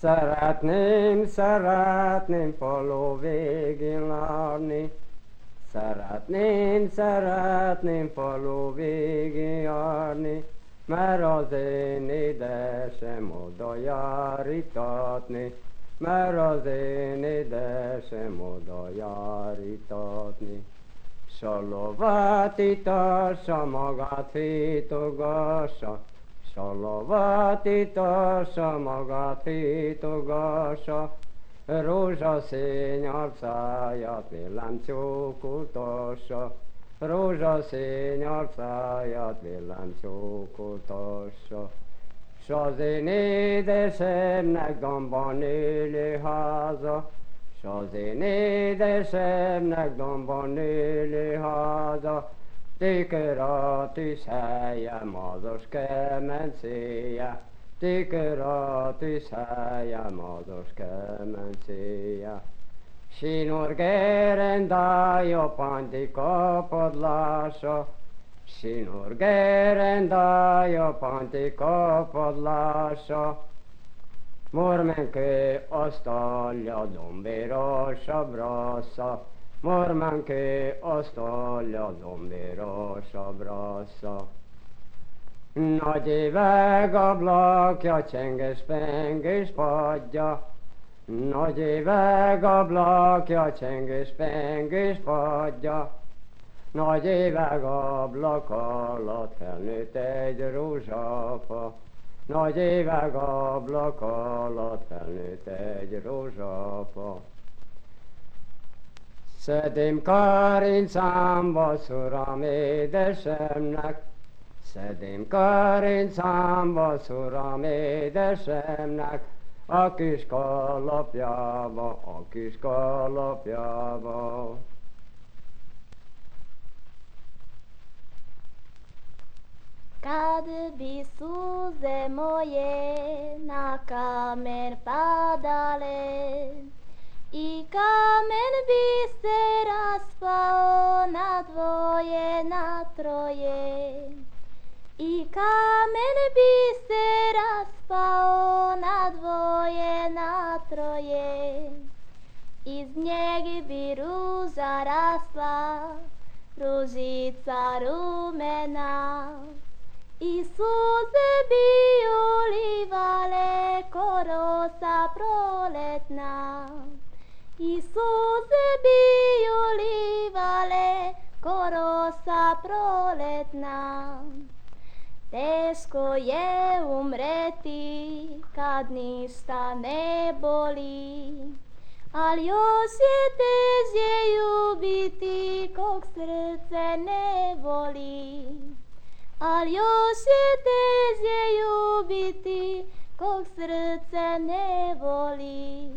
Szeretném falu végén járni, szeretném falu végén járni, mert az én édesem oda járítatni, mert az én édesem oda járítatni. S a lovát itassa, magát hítogassa, s a lovát itassa, magát hítogassa, rózsaszín arcáját villámcsókoltassa, rózsaszín arcáját villámcsókoltassa. S az én édesemnek domban élő háza, s az én édesemnek domban élő háza, tükör a tűzhelye, mázos kemencéje, tükör a tűzhelye, mázos kemencéje. Sinur gerendája, panti kapadlása, sinur gerendája, panti kapadlása, mormenkő asztalja, dombérosabb rassza, mormenkő asztalja, dombérosabb rassza. Nagy éveg ablakja, csenges-pengés padja, nagy éveg ablakja, csenges-pengés padja, nagy éveg ablak alatt felnőtt egy rózsafa, nagy éveg ablak alatt felnőtt egy rózsafa. Szedém karincámba, szuram édesemnek, szedém karincámba, szuram édesemnek, a kis kalapjába, a kis kalapjába. Kad bi suze moje na kamen padale i kamen bi se raspao na dvoje, na troje, i kamen bi se raspao na dvoje, na troje, iz njeg bi ruža rasla, ružica rumena, i suze bi ulivale ko rosa proletna, i suze bi ulivale ko rosa proletna. Teško je umreti kad ništa ne boli, ali još je teže ljubiti kog srce ne voli. Ali još je teže ljubiti kog srce ne voli.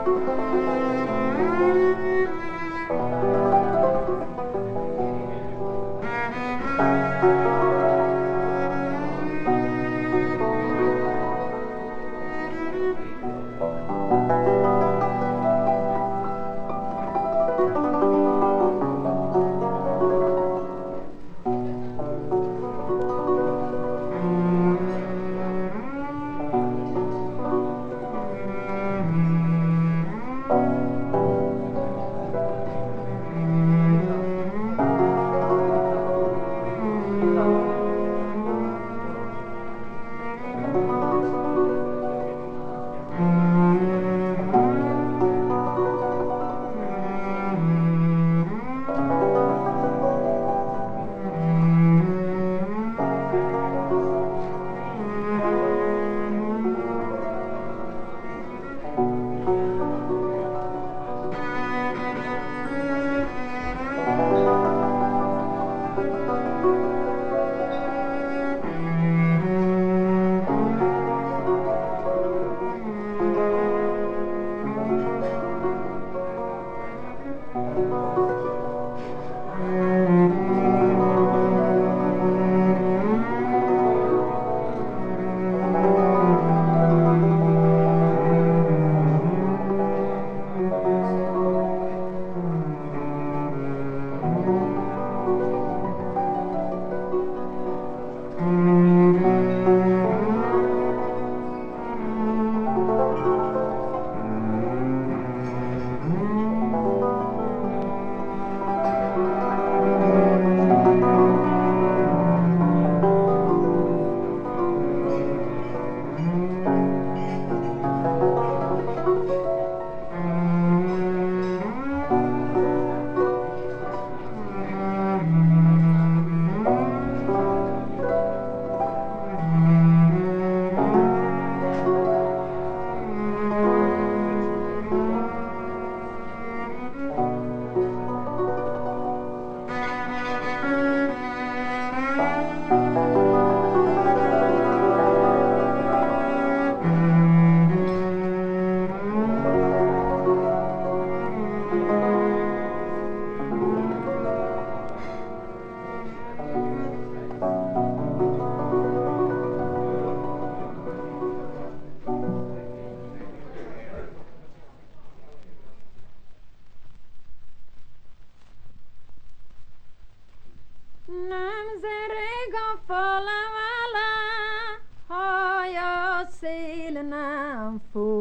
nem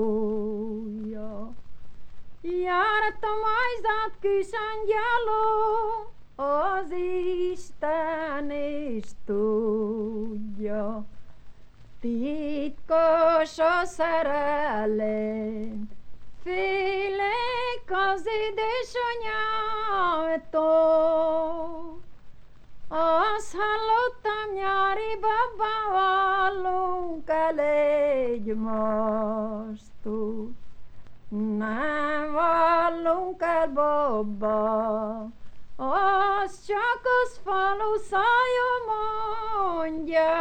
fújja. Jártam ajzat kisangyaló, az Isten is tudja. Titkos a szerelem, félek az édesanyámtól. Azt hallottam, nyári babával el egymástól. Nem vallunk el, baba, az csak az falu szája mondja.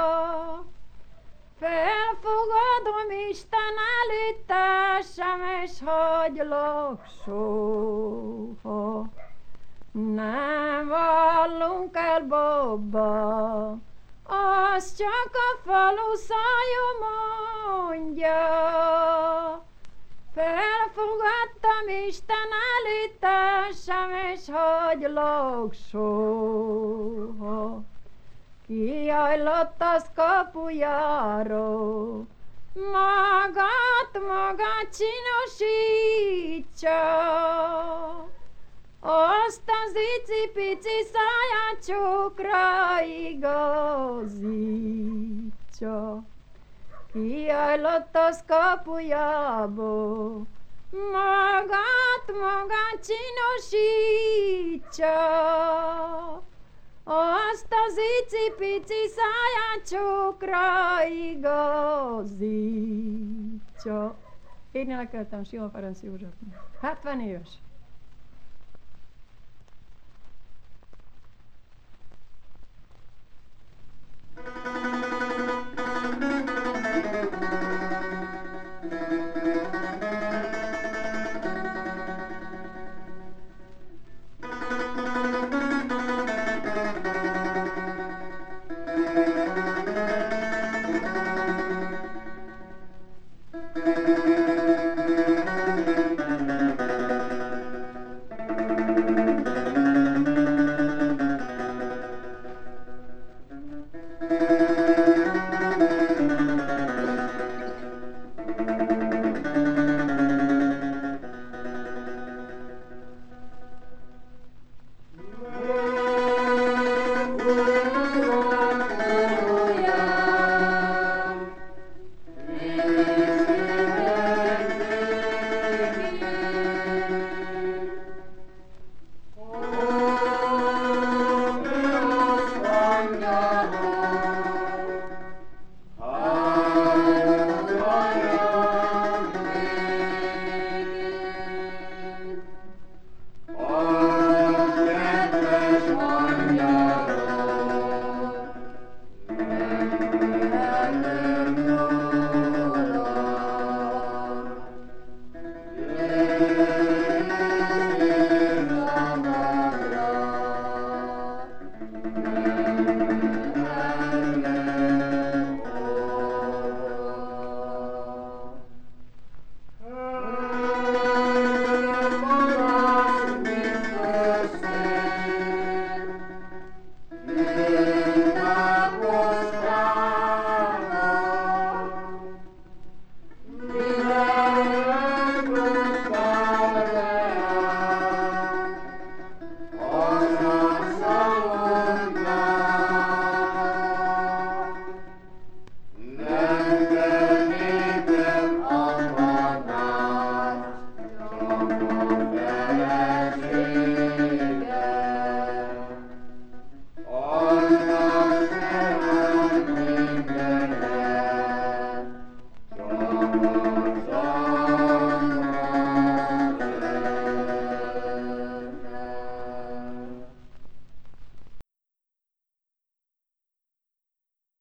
Felfogadom Isten állításam, és hagylak soha. Nem vallunk el, baba, az csak a falu szája mondja. Felfogadtam Isten állításam, és hagylak soha. Kiajlott az kapujáról, magát csinosítsa. Azt az icipici száját csókra igazítsa. Kiajlott az kapujából, magát csinosítsa. Azt az icipici száját csókra igazítsa. Én énekeltem Sima Ferenc Józsefnek. 70 éves.